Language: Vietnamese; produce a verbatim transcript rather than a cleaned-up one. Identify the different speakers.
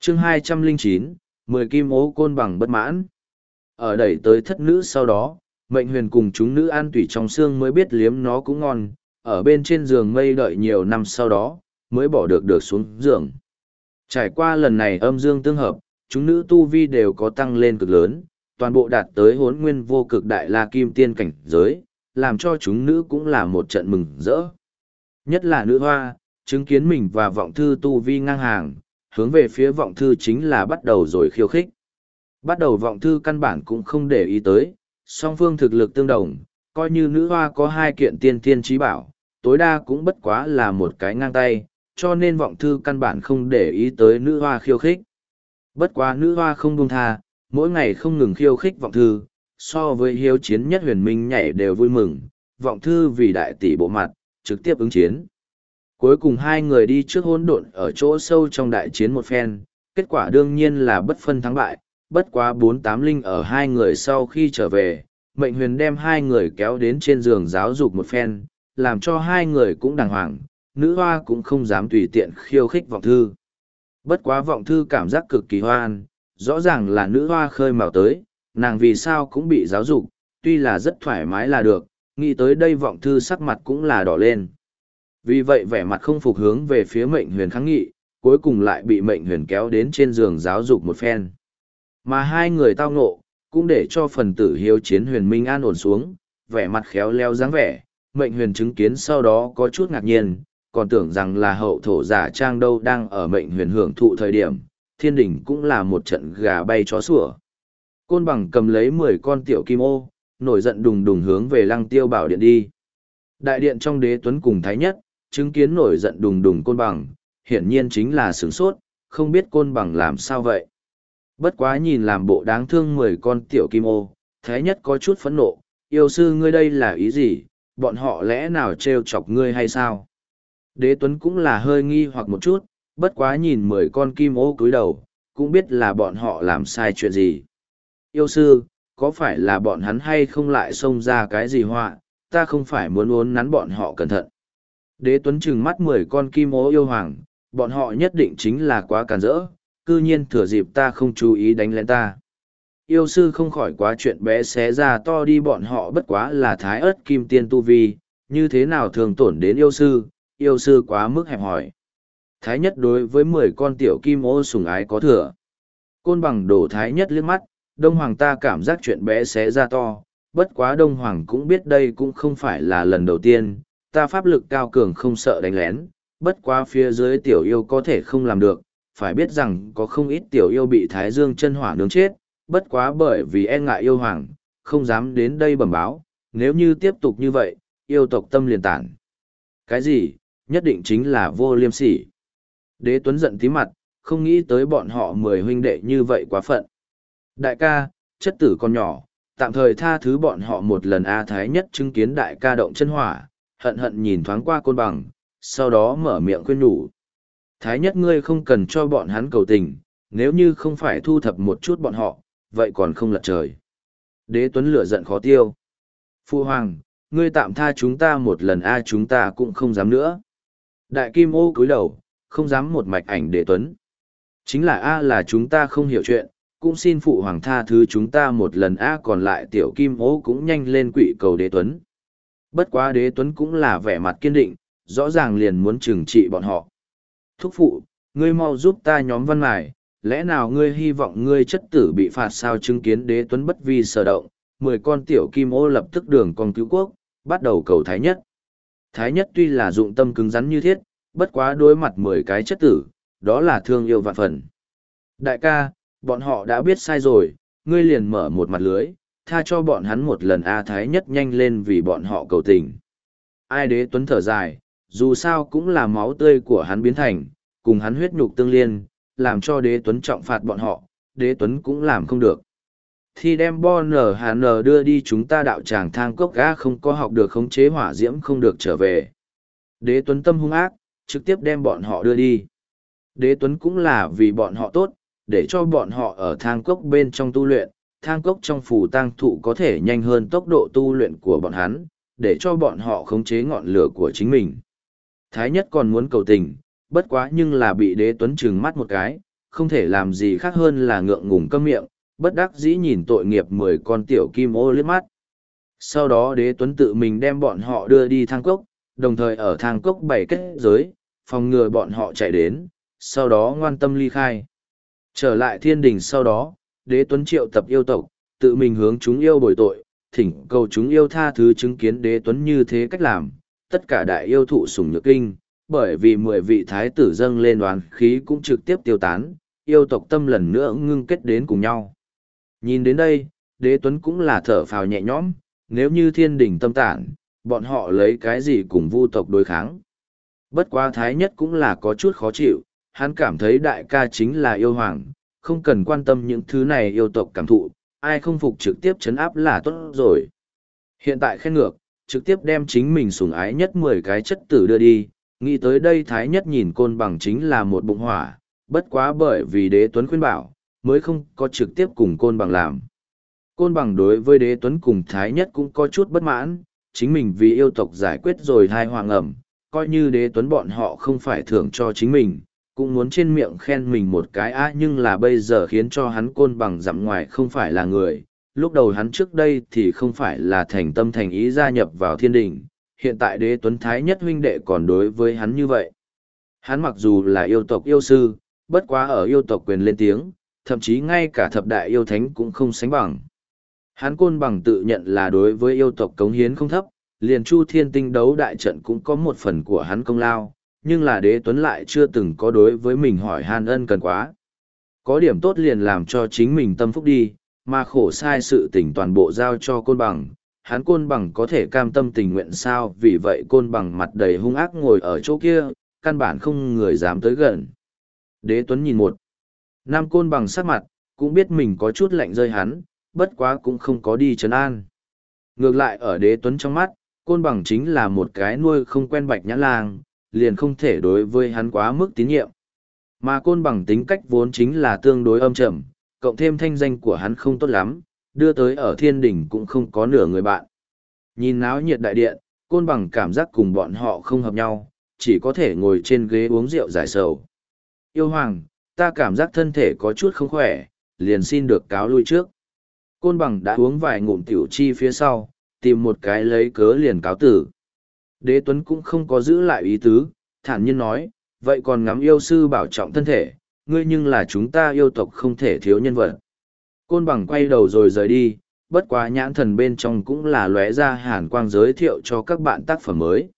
Speaker 1: chương hai trăm lẻ chín, mười kim ố côn bằng bất mãn. Ở đẩy tới thất nữ sau đó, mệnh huyền cùng chúng nữ ăn tủy trong xương mới biết liếm nó cũng ngon, ở bên trên giường mây đợi nhiều năm sau đó, mới bỏ được được xuống giường. Trải qua lần này âm dương tương hợp, chúng nữ tu vi đều có tăng lên cực lớn, toàn bộ đạt tới hốn nguyên vô cực đại la kim tiên cảnh giới, làm cho chúng nữ cũng là một trận mừng rỡ. Nhất là nữ hoa, chứng kiến mình và vọng thư tu vi ngang hàng, hướng về phía vọng thư chính là bắt đầu rồi khiêu khích. Bắt đầu vọng thư căn bản cũng không để ý tới, song phương thực lực tương đồng, coi như nữ hoa có hai kiện tiên tiên trí bảo, tối đa cũng bất quá là một cái ngang tay, cho nên vọng thư căn bản không để ý tới nữ hoa khiêu khích. Bất quá nữ hoa không buông tha, mỗi ngày không ngừng khiêu khích vọng thư, so với hiếu chiến nhất huyền minh nhảy đều vui mừng, vọng thư vì đại tỷ bộ mặt, trực tiếp ứng chiến. Cuối cùng hai người đi trước hỗn độn ở chỗ sâu trong đại chiến một phen, kết quả đương nhiên là bất phân thắng bại, bất quá bốn tám linh ở hai người sau khi trở về, mệnh huyền đem hai người kéo đến trên giường giáo dục một phen, làm cho hai người cũng đàng hoàng, nữ hoa cũng không dám tùy tiện khiêu khích vọng thư. Bất quá vọng thư cảm giác cực kỳ hoan, rõ ràng là nữ hoa khơi mào tới, nàng vì sao cũng bị giáo dục, tuy là rất thoải mái là được, nghĩ tới đây vọng thư sắc mặt cũng là đỏ lên. Vì vậy vẻ mặt không phục hướng về phía mệnh huyền kháng nghị, cuối cùng lại bị mệnh huyền kéo đến trên giường giáo dục một phen. Mà hai người tao ngộ, cũng để cho phần tử hiếu chiến huyền minh an ổn xuống, vẻ mặt khéo léo dáng vẻ, mệnh huyền chứng kiến sau đó có chút ngạc nhiên, còn tưởng rằng là hậu thổ giả trang đâu đang ở mệnh huyền hưởng thụ thời điểm, thiên đỉnh cũng là một trận gà bay chó sủa. Côn bằng cầm lấy mười con tiểu kim ô, nổi giận đùng đùng hướng về lăng tiêu bảo điện đi. Đại điện trong đế tuấn cùng thái nhất, chứng kiến nổi giận đùng đùng côn bằng, hiển nhiên chính là sửng sốt, không biết côn bằng làm sao vậy. Bất quá nhìn làm bộ đáng thương mười con tiểu kim ô, thái nhất có chút phẫn nộ, yêu sư ngươi đây là ý gì, bọn họ lẽ nào trêu chọc ngươi hay sao? Đế tuấn cũng là hơi nghi hoặc một chút, bất quá nhìn mười con kim ô cúi đầu, cũng biết là bọn họ làm sai chuyện gì. Yêu sư, có phải là bọn hắn hay không lại xông ra cái gì họa, ta không phải muốn uốn nắn bọn họ cẩn thận. Đế tuấn trừng mắt mười con kim ô yêu hoàng, bọn họ nhất định chính là quá càn rỡ, cư nhiên thừa dịp ta không chú ý đánh lén ta. Yêu sư không khỏi quá chuyện bé xé ra to đi, bọn họ bất quá là thái ớt kim tiên tu vi, như thế nào thường tổn đến yêu sư, yêu sư quá mức hẹp hòi. Thái nhất đối với mười con tiểu kim ô sủng ái có thừa. Côn bằng đổ thái nhất liếc mắt, đông hoàng ta cảm giác chuyện bé xé ra to, bất quá đông hoàng cũng biết đây cũng không phải là lần đầu tiên, ta pháp lực cao cường không sợ đánh lén, bất quá phía dưới tiểu yêu có thể không làm được, phải biết rằng có không ít tiểu yêu bị thái dương chân hỏa nướng chết, bất quá bởi vì e ngại yêu hoàng, không dám đến đây bẩm báo, nếu như tiếp tục như vậy, yêu tộc tâm liền tản. Cái gì, nhất định chính là vô liêm sỉ. Đế Tuấn giận tí mặt, không nghĩ tới bọn họ mười huynh đệ như vậy quá phận. Đại ca, chất tử con nhỏ, tạm thời tha thứ bọn họ một lần. A Thái nhất chứng kiến đại ca động chân hỏa, hận hận nhìn thoáng qua côn bằng, sau đó mở miệng khuyên nhủ. Thái nhất ngươi không cần cho bọn hắn cầu tình, nếu như không phải thu thập một chút bọn họ, vậy còn không lật trời. Đế Tuấn lửa giận khó tiêu. Phu hoàng, ngươi tạm tha chúng ta một lần. A chúng ta cũng không dám nữa. Đại kim ô cúi đầu, không dám một mạch ảnh Đế Tuấn. Chính là A là chúng ta không hiểu chuyện, cũng xin phụ hoàng tha thứ chúng ta một lần. A còn lại tiểu kim ô cũng nhanh lên quỵ cầu Đế Tuấn. Bất quá Đế Tuấn cũng là vẻ mặt kiên định, rõ ràng liền muốn trừng trị bọn họ. Thúc phụ, ngươi mau giúp ta nhóm văn mài, lẽ nào ngươi hy vọng ngươi chất tử bị phạt sao? Chứng kiến Đế Tuấn bất vi sở động, mười con tiểu kim ô lập tức đường con cứu quốc, bắt đầu cầu Thái nhất. Thái nhất tuy là dụng tâm cứng rắn như thiết, bất quá đối mặt mười cái chất tử, đó là thương yêu vạn phần. Đại ca, bọn họ đã biết sai rồi, ngươi liền mở một mặt lưới, tha cho bọn hắn một lần. A Thái nhất nhanh lên vì bọn họ cầu tình. Ai Đế Tuấn thở dài, dù sao cũng là máu tươi của hắn biến thành, cùng hắn huyết nhục tương liên, làm cho Đế Tuấn trọng phạt bọn họ, Đế Tuấn cũng làm không được. Thì đem Bo Nở Hà Nở đưa đi, chúng ta đạo tràng thang cốc gã không có học được khống chế hỏa diễm không được trở về. Đế Tuấn tâm hung ác, trực tiếp đem bọn họ đưa đi. Đế Tuấn cũng là vì bọn họ tốt, để cho bọn họ ở thang cốc bên trong tu luyện, thang cốc trong phù tang thụ có thể nhanh hơn tốc độ tu luyện của bọn hắn, để cho bọn họ khống chế ngọn lửa của chính mình. Thái nhất còn muốn cầu tình, bất quá nhưng là bị Đế Tuấn trừng mắt một cái, không thể làm gì khác hơn là ngượng ngùng câm miệng, bất đắc dĩ nhìn tội nghiệp mười con tiểu kim ô liếc mắt. Sau đó đế tuấn tự mình đem bọn họ đưa đi thang cốc, đồng thời ở thang cốc bày kết giới, phòng ngừa bọn họ chạy đến, sau đó ngoan tâm ly khai. Trở lại thiên đình sau đó, đế tuấn triệu tập yêu tộc, tự mình hướng chúng yêu bồi tội, thỉnh cầu chúng yêu tha thứ chứng kiến đế tuấn như thế cách làm, tất cả đại yêu thụ sủng nhược kinh, bởi vì mười vị thái tử dâng lên đoán khí cũng trực tiếp tiêu tán, yêu tộc tâm lần nữa ngưng kết đến cùng nhau. Nhìn đến đây, đế tuấn cũng là thở phào nhẹ nhõm, nếu như thiên đình tâm tản, bọn họ lấy cái gì cùng vu tộc đối kháng. Bất quá thái nhất cũng là có chút khó chịu, hắn cảm thấy đại ca chính là yêu hoàng, không cần quan tâm những thứ này yêu tộc cảm thụ, ai không phục trực tiếp chấn áp là tốt rồi. Hiện tại khen ngược, trực tiếp đem chính mình sủng ái nhất mười cái chất tử đưa đi, nghĩ tới đây thái nhất nhìn côn bằng chính là một bụng hỏa, bất quá bởi vì đế tuấn khuyên bảo, mới không có trực tiếp cùng côn bằng làm. Côn bằng đối với đế tuấn cùng thái nhất cũng có chút bất mãn, chính mình vì yêu tộc giải quyết rồi hai hoàng ẩm, coi như đế tuấn bọn họ không phải thưởng cho chính mình, cũng muốn trên miệng khen mình một cái á nhưng là bây giờ khiến cho hắn côn bằng dặm ngoài không phải là người, lúc đầu hắn trước đây thì không phải là thành tâm thành ý gia nhập vào thiên đình, hiện tại đế tuấn thái nhất huynh đệ còn đối với hắn như vậy. Hắn mặc dù là yêu tộc yêu sư, bất quá ở yêu tộc quyền lên tiếng, thậm chí ngay cả thập đại yêu thánh cũng không sánh bằng. Hắn côn bằng tự nhận là đối với yêu tộc cống hiến không thấp, liền chu thiên tinh đấu đại trận cũng có một phần của hắn công lao, nhưng là đế tuấn lại chưa từng có đối với mình hỏi han ân cần quá. Có điểm tốt liền làm cho chính mình tâm phúc đi, mà khổ sai sự tình toàn bộ giao cho côn bằng. Hắn côn bằng có thể cam tâm tình nguyện sao, vì vậy côn bằng mặt đầy hung ác ngồi ở chỗ kia, căn bản không người dám tới gần. Đế tuấn nhìn một nam côn bằng sắc mặt, cũng biết mình có chút lạnh rơi hắn, bất quá cũng không có đi trấn an. Ngược lại ở đế tuấn trong mắt, côn bằng chính là một cái nuôi không quen bạch nhã lang, liền không thể đối với hắn quá mức tín nhiệm. Mà côn bằng tính cách vốn chính là tương đối âm trầm, cộng thêm thanh danh của hắn không tốt lắm, đưa tới ở thiên đình cũng không có nửa người bạn. Nhìn náo nhiệt đại điện, côn bằng cảm giác cùng bọn họ không hợp nhau, chỉ có thể ngồi trên ghế uống rượu giải sầu. Yêu hoàng, ta cảm giác thân thể có chút không khỏe, liền xin được cáo lui trước. Côn bằng đã uống vài ngụm tiểu chi phía sau, tìm một cái lấy cớ liền cáo tử. Đế Tuấn cũng không có giữ lại ý tứ, thản nhiên nói, vậy còn ngắm yêu sư bảo trọng thân thể, ngươi nhưng là chúng ta yêu tộc không thể thiếu nhân vật. Côn bằng quay đầu rồi rời đi, bất quá nhãn thần bên trong cũng là lóe ra hàn quang giới thiệu cho các bạn tác phẩm mới.